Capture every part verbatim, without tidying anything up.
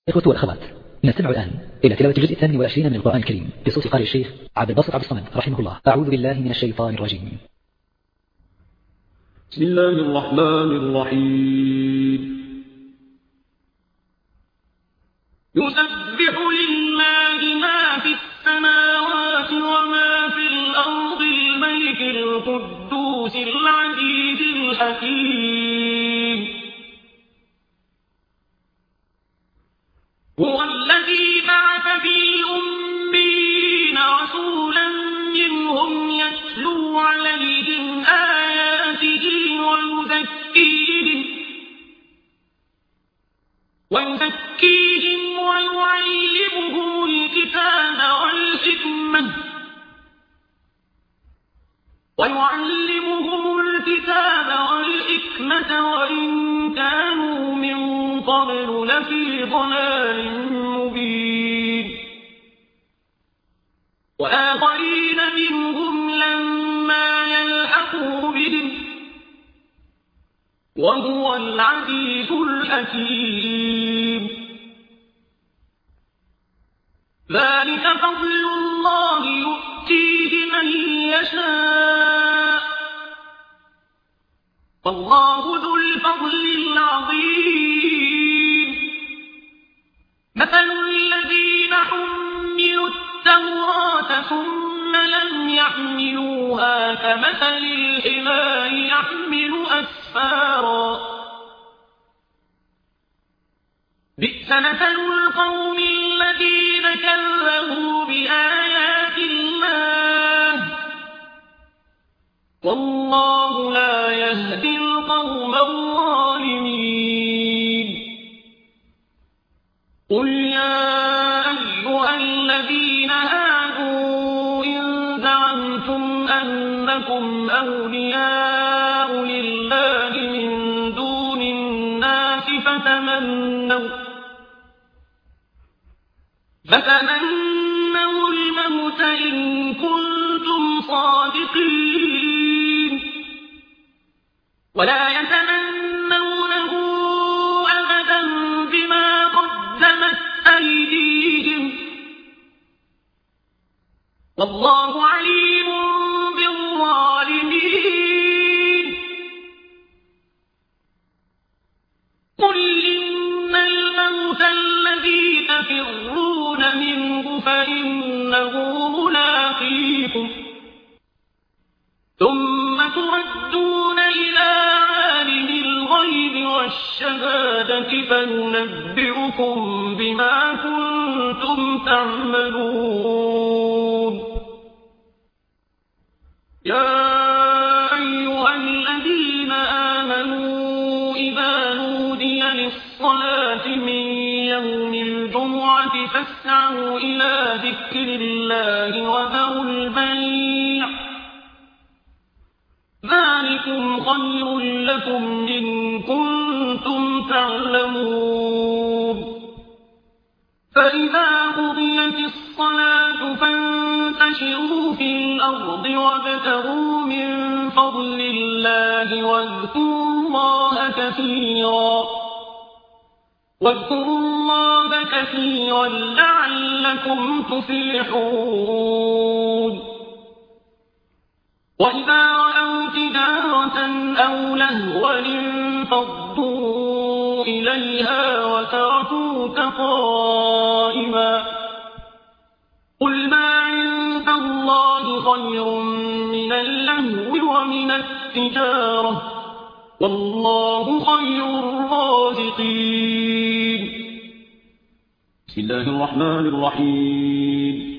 إخوة والأخوات، نستمع الآن إلى تلاوة الجزء الثامن والعشرين من القرآن الكريم بصوت قارئ الشيخ عبد الباسط عبد الصمد رحمه الله. أعوذ بالله من الشيطان الرجيم. بسم الله الرحمن الرحيم. يسبح لله ما في السماوات وما في الأرض الملك القدوس العزيز الحكيم. هو الذي بعث في الأميين رسولا منهم يتلو عليهم آياته ويزكيهم ويزكيهم ويعلمهم الكتاب والحكمة ويعلمهم الكتاب والحكمة وإن كانوا من قبل لفي ضلال مبين. وآخرين منهم لما يلحقوا بهم وهو العزيز الحكيم. ذلك فضل الله يؤتيه من يشاء والله ذو الفضل العظيم. مثل الذين حملوا التوراة ثم لم يحملوها كمثل الحمار يحمل أسفارا بئس مثل القوم الذين كذبوا بآيات الله والله لا يهدي القوم الظالمين. قل يا أيها الذين هادوا إن زعمتم أنكم أولياء لله من دون الناس فتمنوا فتمنوا الموت إن كنتم صادقين ولا يتمنونه أبدا بما قدمت أيديهم والله عليم بالظالمين. قل إن الموت الذي تفرون منه فإنه ملاقيكم ثم تردون إلى عالم الغيب والشهادة فينبئكم بما كنتم تعملون. يا أيها الذين آمنوا إذا نودي للصلاة من يوم الجمعة فاسعوا إلى ذكر الله وذروا البيع ذلكم خير لكم إن كنتم تعلمون. فإذا قضيت الصلاة فانتشروا في الأرض وابتغوا من فضل الله واذكروا الله كثيرا واذكروا الله كثيرا لعلكم تفلحون. وإذا رأوا تجارة أو لهوا انفضوا إليها وتركوك قائما قل ما عند الله خير من اللهو ومن التجارة والله خير الرازقين. بسم الله الرحمن الرحيم.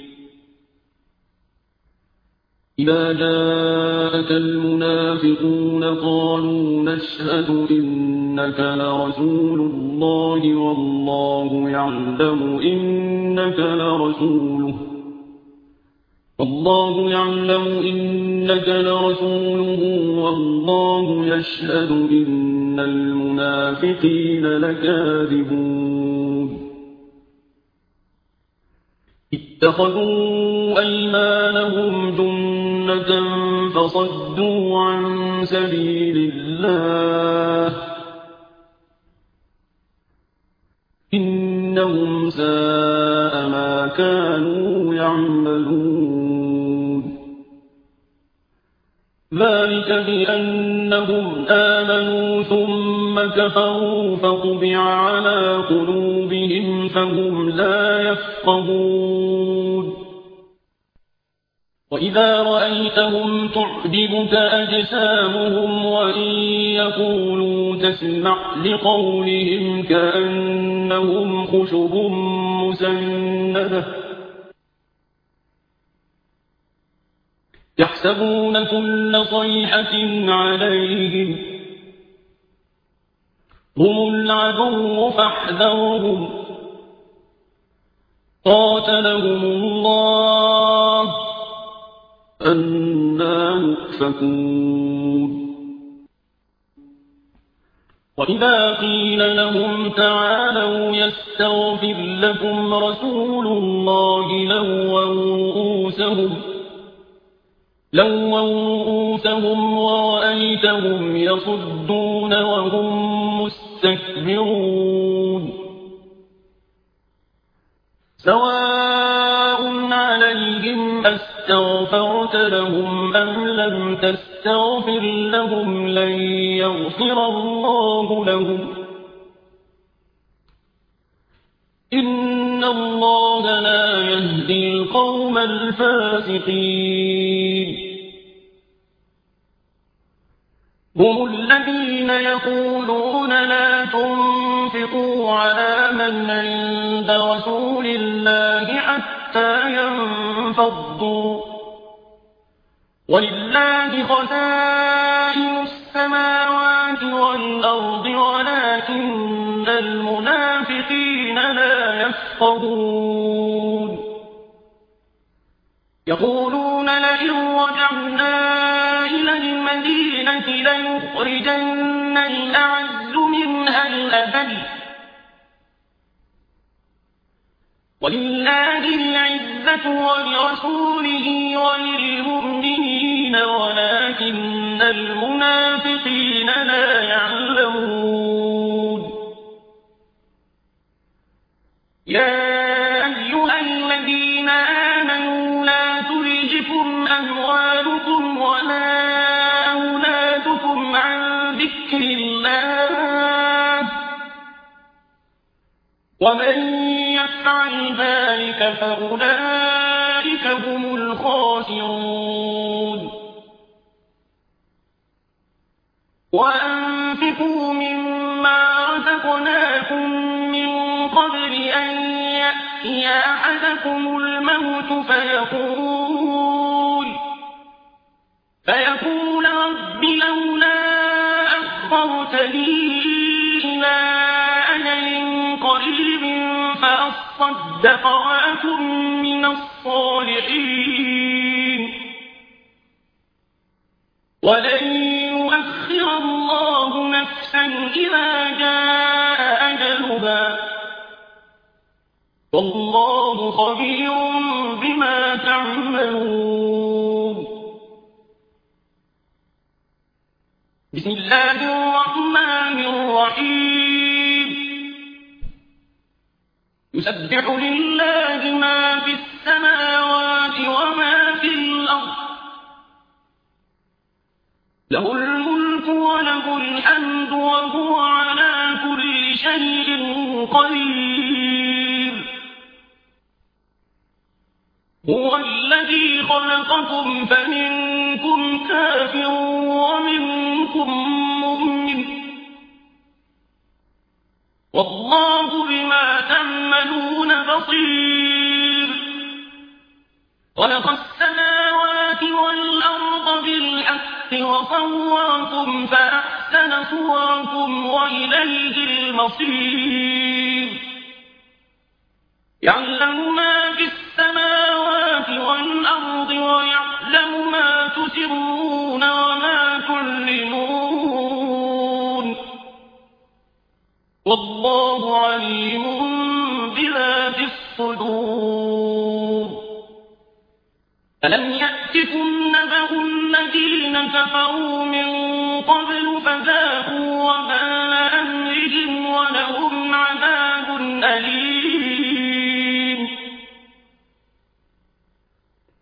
إذا جاءك المنافقون قالوا نشهد إنك لرسول الله والله يعلم إنك لرسوله والله يعلم إنك لرسوله والله يشهد إن المنافقين لكاذبون. اتخذوا أيمانهم جنة فصدوا عن سبيل الله إنهم ساء ما كانوا يعملون ذلك بأنهم آمنوا ثم كفروا فطبع على قلوبهم فهم لا يفقهون وإذا رأيتهم تعجبك أجسامهم وإن يقولوا تسمع لقولهم كأنهم خشب مسندة يحسبون كل صيحة عليهم هم العدو فاحذرهم قاتلهم الله أنى يؤفكون وإذا قيل لهم تعالوا يستغفر لكم رسول الله لووا رؤوسهم لووا رؤوسهم ورأيتهم يصدون وهم مستكبرون سواء عليهم أستغفرت لهم أم لم تستغفر لهم لن يغفر الله لهم إن الله لا يهدي القوم الفاسقين هم الذين يقولون لا تنفقوا على من عند رسول الله حتى ينفضوا ولله خزائن السماوات والأرض ولكن المنافقين لا يفقهون يقولون لئن رجعنا إلى المدينة ليخرجن الأعز منها الأذل ولله العزة ولرسوله وللمؤمنين ولكن المنافقين لا يعلمون يا أيها الذين آمنوا لا تلهكم أموالكم ولا أولادكم عن ذكر الله ومن يفعل ذلك فأولئك هم الخاسرون وأنفقوا مما رزقناكم من قبل أن يأتي أحدكم الموت فيقول فيقول رب لولا أخرتني إلى أجل قريب فأصدق وأكن من الصالحين ولن يؤخر الله نفسا إذا جاء أجلها والله خبير بما تعملون بسم الله الرحمن الرحيم يسبح لله ما في السماوات وما في الأرض له الملك وله الحمد وهو على كل شيء قدير هو الذي خلقكم فمنكم كافر ومنكم مؤمن والله بما تعملون بصير خلق السماوات والأرض بالحق وصوركم فأحسن صوركم وإليه المصير يعلم ما في السماوات والأرض ويعلم ما تسرون وما تعلنون والله عليم بذات الصدور ألم يأتكم نبأ الذين كفروا من قبل فذاقوا وبال أمرهم ولهم عذاب أليم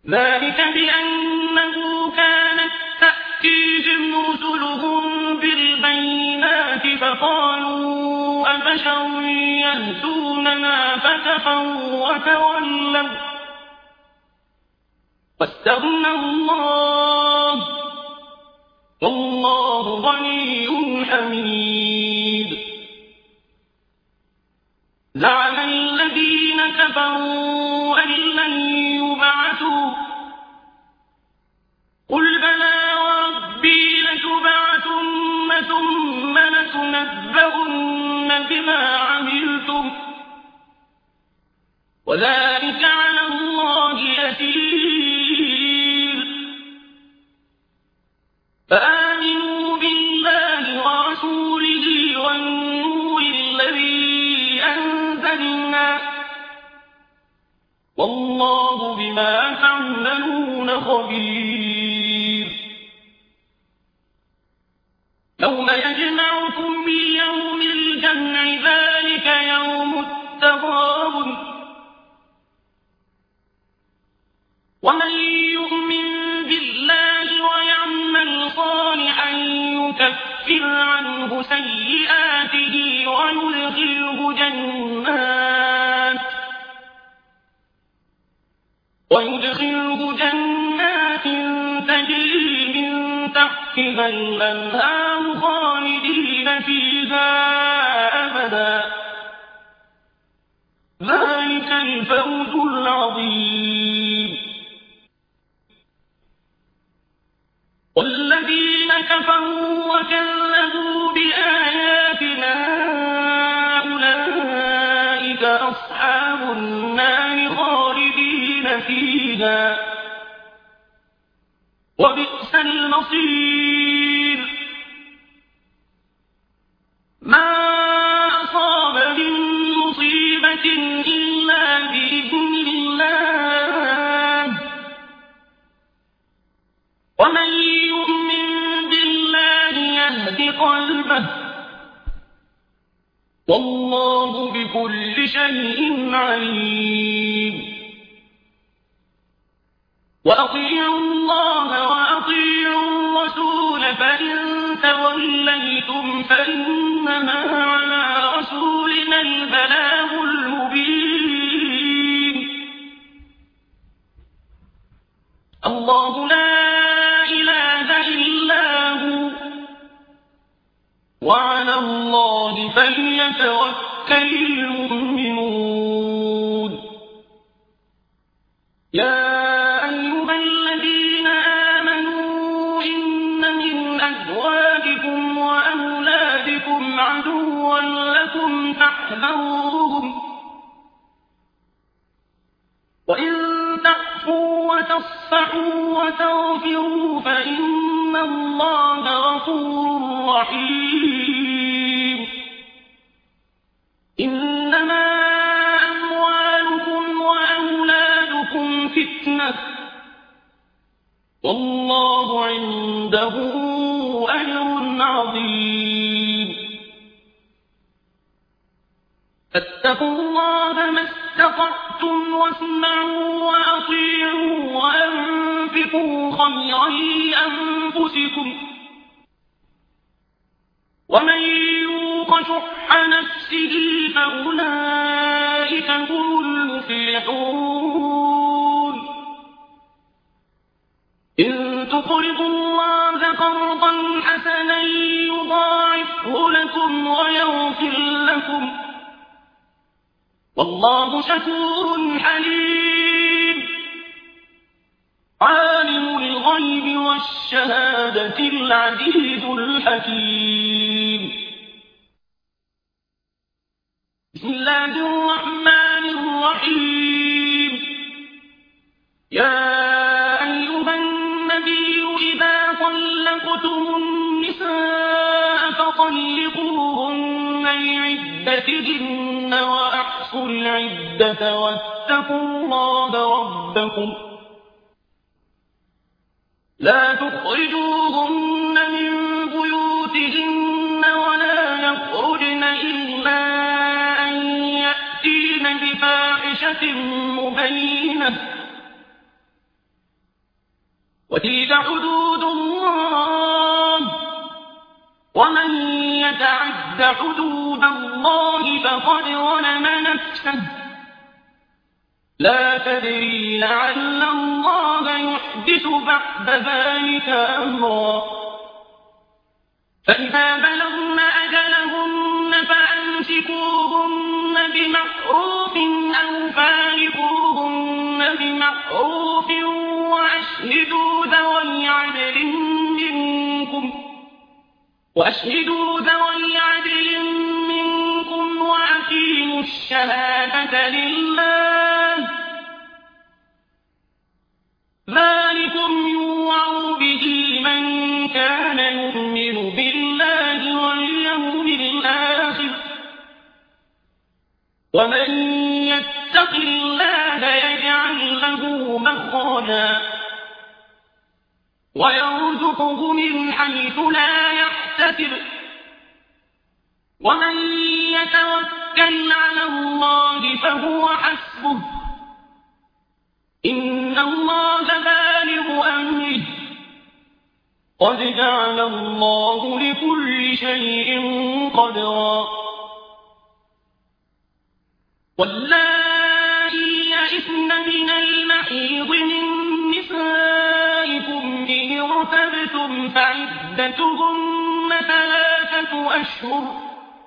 ذلك بأنه كانت تأتيهم رسلهم بالبينات فقالوا أبشر يهدوننا فكفروا وتولوا واستغنى الله والله غني حميد. زعم الذين كفروا أن لن يبعثوا قل بلى وربي لتبعثن ثم لتنبؤن بما عملتم وذلك على الله يسير. فآمنوا بالله ورسوله والنور الذي أنزلنا والله بما تعملون خبير. يوم يجمعكم ليوم الجمع ذلك يوم التغابن ومن يؤمن بالله ويعمل صالحا يكفر عنه سيئاته ويدخله جنات ويدخله جنات تجري من تحتها الأنهار خالدين فيها أبدا ذلك الفوز العظيم. والذين كفروا وكذبوا بآياتنا أولئك أصحاب النار خالدين فيها وبئس المصير. ما أصاب من مصيبة إلا بإذن الله ومن يؤمن بالله يهد قلبه والله بكل شيء عليم. وأطيعوا الله وأطيعوا الرسول فإن توليتم فإنما على رسولنا البلاغ المبين. الله لا إله إلا هو وعلى الله فليتوكل المؤمنون. يا أيها الذين آمنوا إن من أزواجكم وأولادكم عدوا لكم فاحذروهم وإن تعفوا وتصفحوا وتغفروا فإن الله غفور رحيم. إنما أموالكم وأولادكم فتنة والله عنده أجر عظيم. فاتقوا الله ما استطعتم واسمعوا وأطيعوا وأنفقوا خيرا لأنفسكم ومن يوق شح نفسه فأولئك هم المفلحون. إن تقرضوا الله قرضا حسنا يضاعفه لكم ويغفر لكم والله شكور حليم. عالم الغيب والشهادة العزيز الحكيم. بسم الله الرحمن الرحيم. يا أيها النبي إذا طلقتم النساء فطلقوهن لعدتهن وأحصوا العدة واتقوا الله ربكم لا تخرجوهن من بيوتهن ولا يخرجن إلا أن يأتين بفاحشة مبينة وتلك حدود الله ومن يتعد حدود الله فقد ظلم نفسه لا تدري لعل الله يحدث بعد ذلك أمرا فإذا بلغن أجلهن فأمسكوهن بمعروف أو فارقوهن بمعروف وأشهدوا ذوي عدل منكم وأشهدوا ذوي عدل منكم وأقيموا الشهادة لله ذلكم يوعظ به من كان يؤمن بالله واليوم الآخر ومن يتق الله يجعل له مخرجا ويرزقه من حيث لا يحتسب ومن يتوكل على الله فهو حسبه إن الله بالغ أمره قد جعل الله لكل شيء قدرا واللائي يئسن من المحيض من نسائكم إن ارتبتم فعدتهن ثلاثة أشهر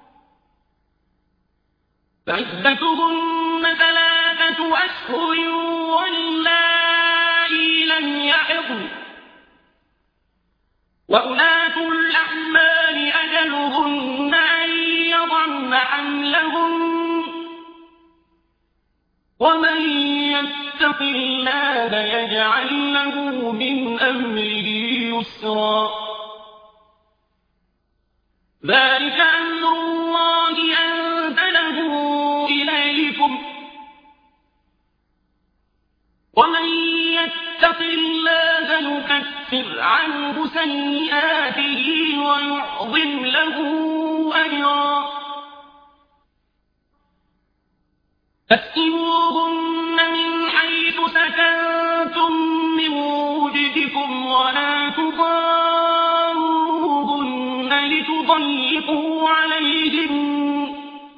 فعدتهن ثلاثة أشهر واللائي لم يحضن وأولاة الأحمال أجلهن أن يضعن حملهن ومن يتق الله يجعل له من أمره يسرا ذلك أمر الله أنزله إليكم ومن يتق الله يكفر عنه سيئاته ويعظم له أجرا فاسقوهن من حيث سكنتم من وجدكم ولا تضاروهن لتضيقوا عليهن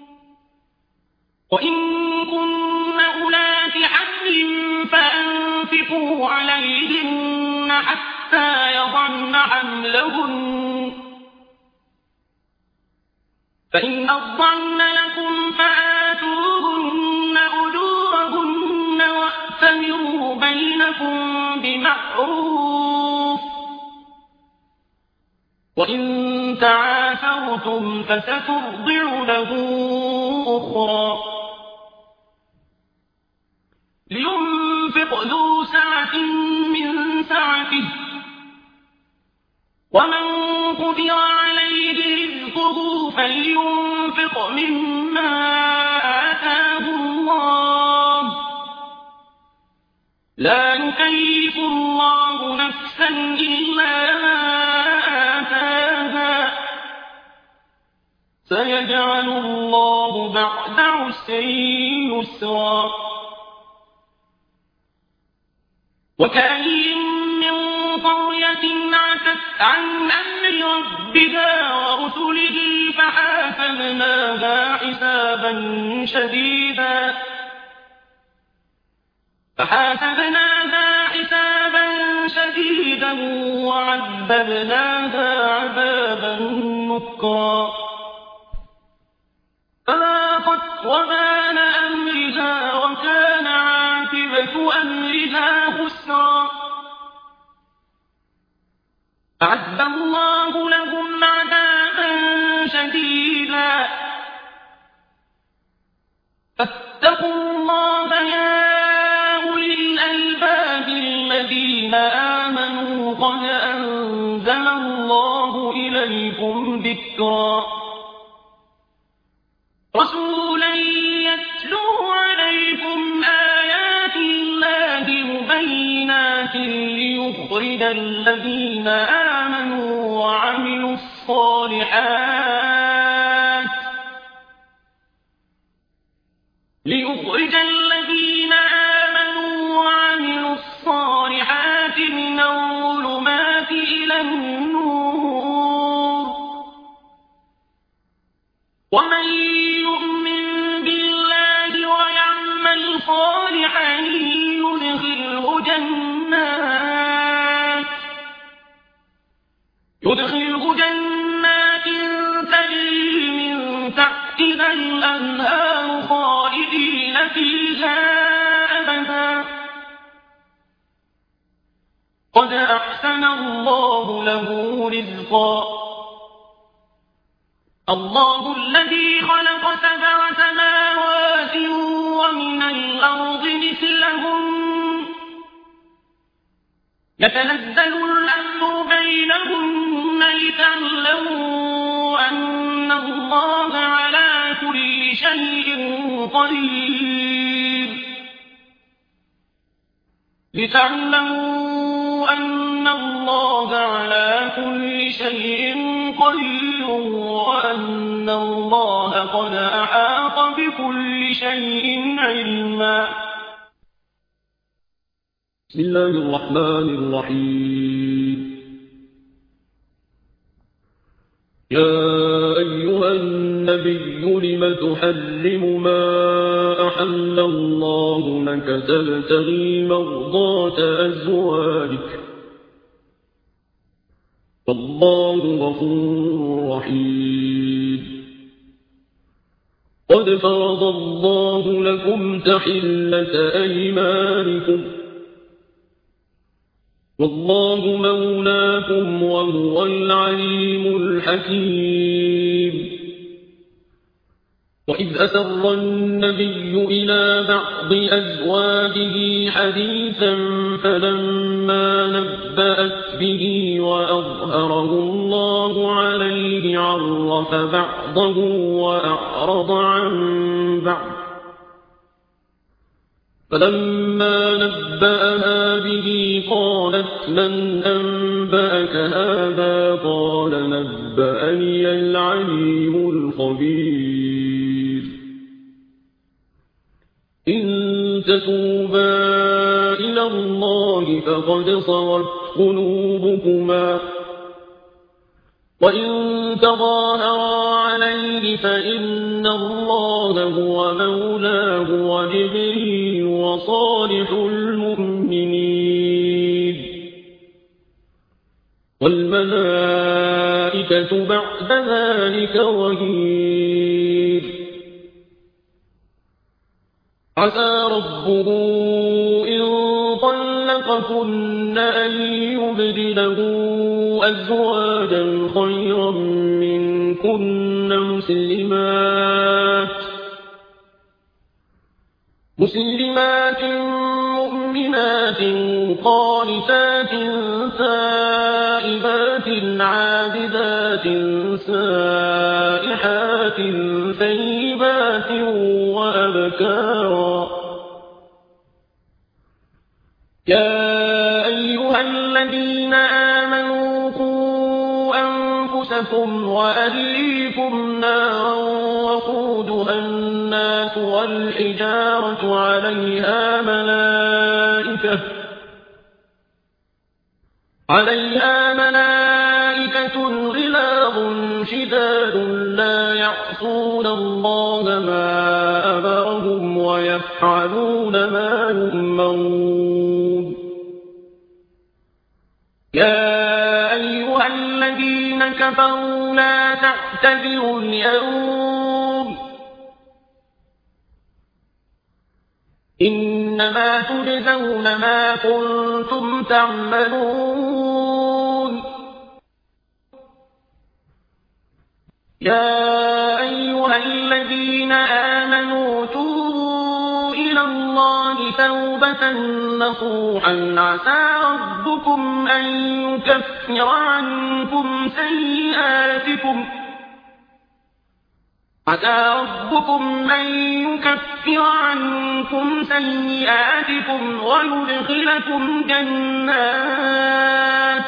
وإن كن أولات حمل فأنفقوا عليهن حتى يضعن حملهن فإن أرضعن لكم فآتوهن أجورهن وأتمروا بينكم بمعروف وإن تعاثرتم فسترضع له أخرى لينفق ذو سعة من سعته ومن قدر عليه رزقه فلينفق مما آتاه الله لا يكلف الله نفسا إلا ما آتاها سيجعل الله بعد عسر يسرا وكأين من قرية عتت عن أمر ربها ورسله فحاسبناها حسابا شديدا فحاسبناها حسابا شديدا وعذبناها عذابا نكرا فذاقت وبال أمرها وكان عاقبة أمرها خسرا أعد الله لهم عذابا شديدا فاتقوا الله يا أولي الألباب الذين آمنوا قد أنزل الله إليكم ذكرا رسولا يتلو عليكم آيات الله مبينات ليخرج الذين آمنوا وعملوا الصالحات ليخرج الذين آمنوا وعملوا الصالحات من الظلمات صالحا يدخله جنات يدخله جنات تجري من تحتها الأنهار خالدين فيها أبدا قد أحسن الله له رزقا الله الذي خلق سبع سماوات ومن الأرض مثلهم يتنزل الأمر بينهن لتعلموا أن الله على كل شيء قدير لتعلموا أن الله على كل شيء قدير وأن الله قد أحاط بكل شيء علما. بسم الله الرحمن الرحيم. يا أيها النبي لم تحرم ما أحل الله لك تبتغي مرضات أزواجك والله غفور رحيم. قد فرض الله لكم تحلة أيمانكم والله مولاكم وهو العليم الحكيم. وإذ أسر النبي إلى بعض أزواجه حديثا فلما نبأت به وأظهره الله عليه عرف بعضه وأعرض عن بعض فلما نبأها به قالت من أنبأك هذا قال نبأني العليم الخبير. إن تتوبا إلى الله فقد صغت قلوبكما وإن تظاهرا عليه فإن الله هو مولاه وجبريل وصالح المؤمنين والملائكة بعد ذلك ظهير. عسى ربه إن طلقكن أن يبدله أزواجا خيرا منكن مسلمات مسلمات مؤمنات قانتات تائبات عابدات سائحات ثيبات وأبكارا. يا أيها الذين آمنوا قوا أنفسكم وأهليكم نارا وقودها الناس والحجارة عليها ملائكة عليها ملائكة غلاظ شداد لا يعصون الله ما أمرهم ويفعلون ما يؤمرون. يا أيها الذين كفروا لا تعتذروا اليوم إنما تجزون ما كنتم تعملون. يا أيها الذين آمنوا توبوا إلى الله توبة نصوحا عسى ربكم أن يكفر عنكم سيئاتكم عسى ربكم أن يكفر عنكم سيئاتكم ويدخلكم جنات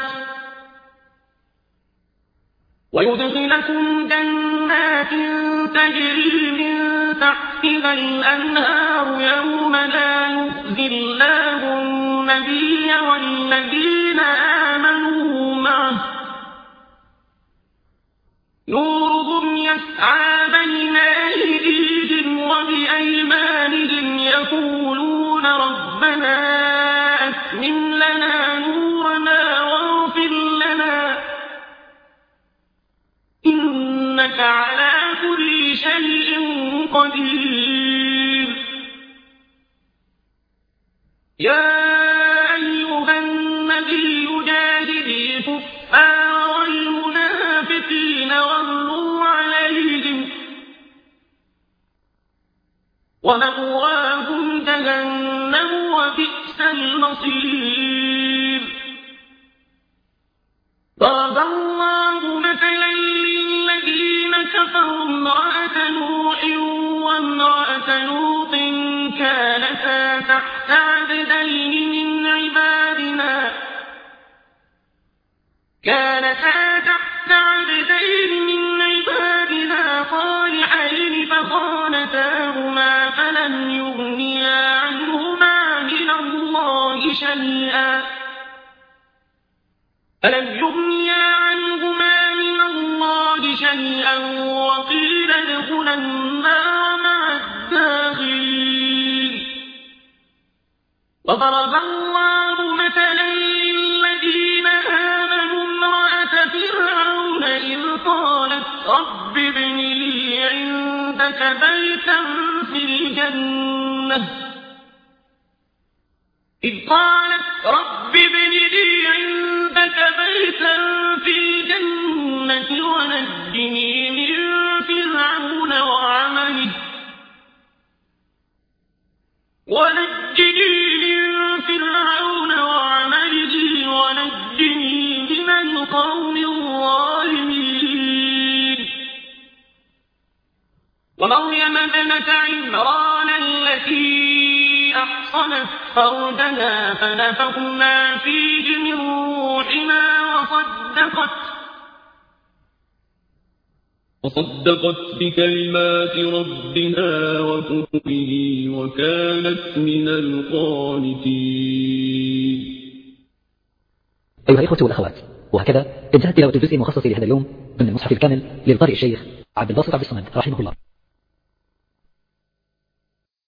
ويدخلكم جنات تجري من تحتها الأنهار يوم لا يخزي الله النبي والذين آمنوا معه نورهم يسعى بين أيديهم وبأيمانهم يقولون ربنا أتمم لنا نورنا واغفر لنا إنك على كل شيء قدير. يا أيها النبي جاهد الكفار والمنافقين واغلظ عليهم ومأواهم جهنم وبئس المصير. ضرب الله مثلا للذين كفروا امرأة نوح وامرأة لوط كانتا تحت عبدين من عبادنا كانتا تحت عبدين من عبادنا صالحين فخانتاهما فلم يغنيا عنهما من الله شيئا فلم يغنيا عنهما من الله شيئا وقيل ادخلا النار مع الداخلين. وضرب الله مثلا للذين آمنوا امرأة فرعون إذ قالت رب ابن لي عندك بيتا في الجنة إذ قالت رب ابن لي عندك بيتا في الجنة ونجني من فرعون وعمله ونجني من فرعون وعمله ونجني من القوم الظالمين. ومريم ابنة عمران التي أحصنت فرجها فنفخنا فيه من روحنا وصدقت وصدقت بكلمات ربها وكتبه وكانت من القانتين. أيها الإخوة والأخوات، وهكذا انتهت تلاوة الجزء المخصص لهذا اليوم من المصحف الكامل للقارئ الشيخ عبد الباسط عبد الصمد رحمه الله.